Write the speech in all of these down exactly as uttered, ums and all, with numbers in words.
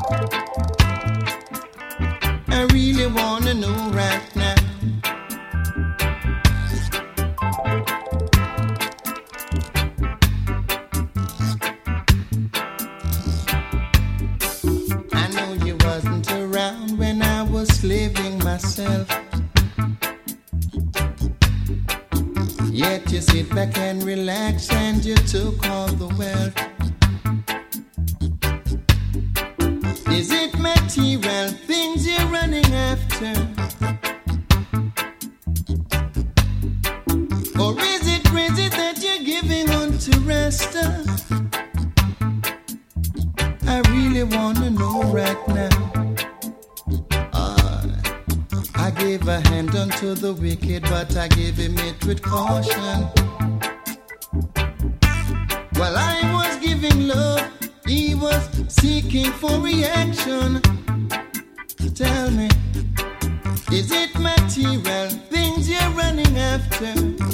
I really wanna know right now. I know you wasn't around when I was living myself. Yet you sit back and relax and you took all the wealth. Is it material things you're running after? Or is it crazy that you're giving on to rest? I really wanna know right now. Uh, I gave a hand unto the wicked, but I gave him it with caution. While I was giving love, he was seeking for reaction. Tell me, is it material things you're running after?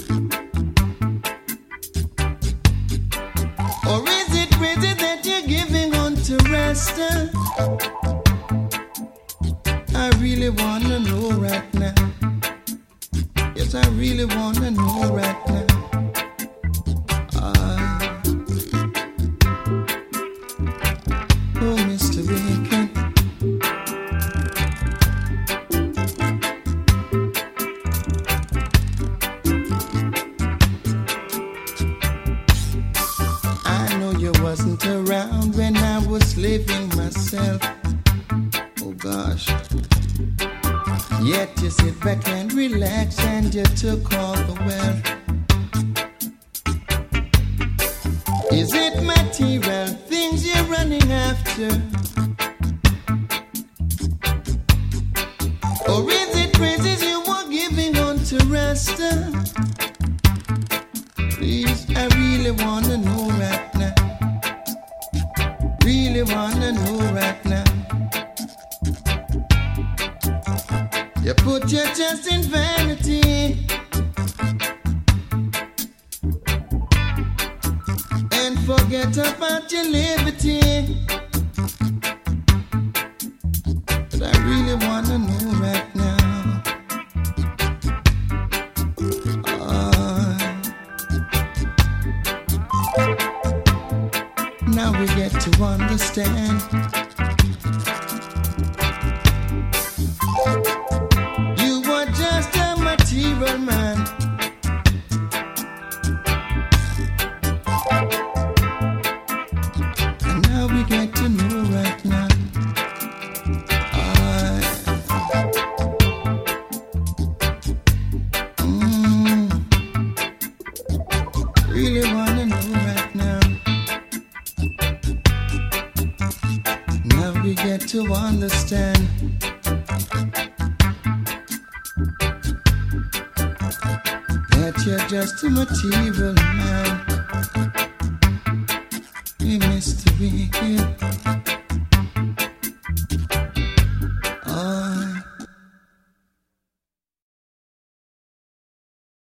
Or is it crazy that you're giving on to rest? I really wanna know right now. Yes, I really wanna know right now. I, oh, Mister Wicked. I know you wasn't around when I was living myself. Oh gosh. Yet you sit back and relax and you took all the wealth. Is it material things you're running after? Or is it praises you were giving on to rest? Please, I really wanna know right now. Really wanna know right now. You put your trust in vanity and forget about your liberty. But I really wanna know right now. Uh, now we get to understand. Material man, and now we get to know right now. I mm, really wanna know right now. Now we get to understand. You're just a material man. Hey, Mister Wicked.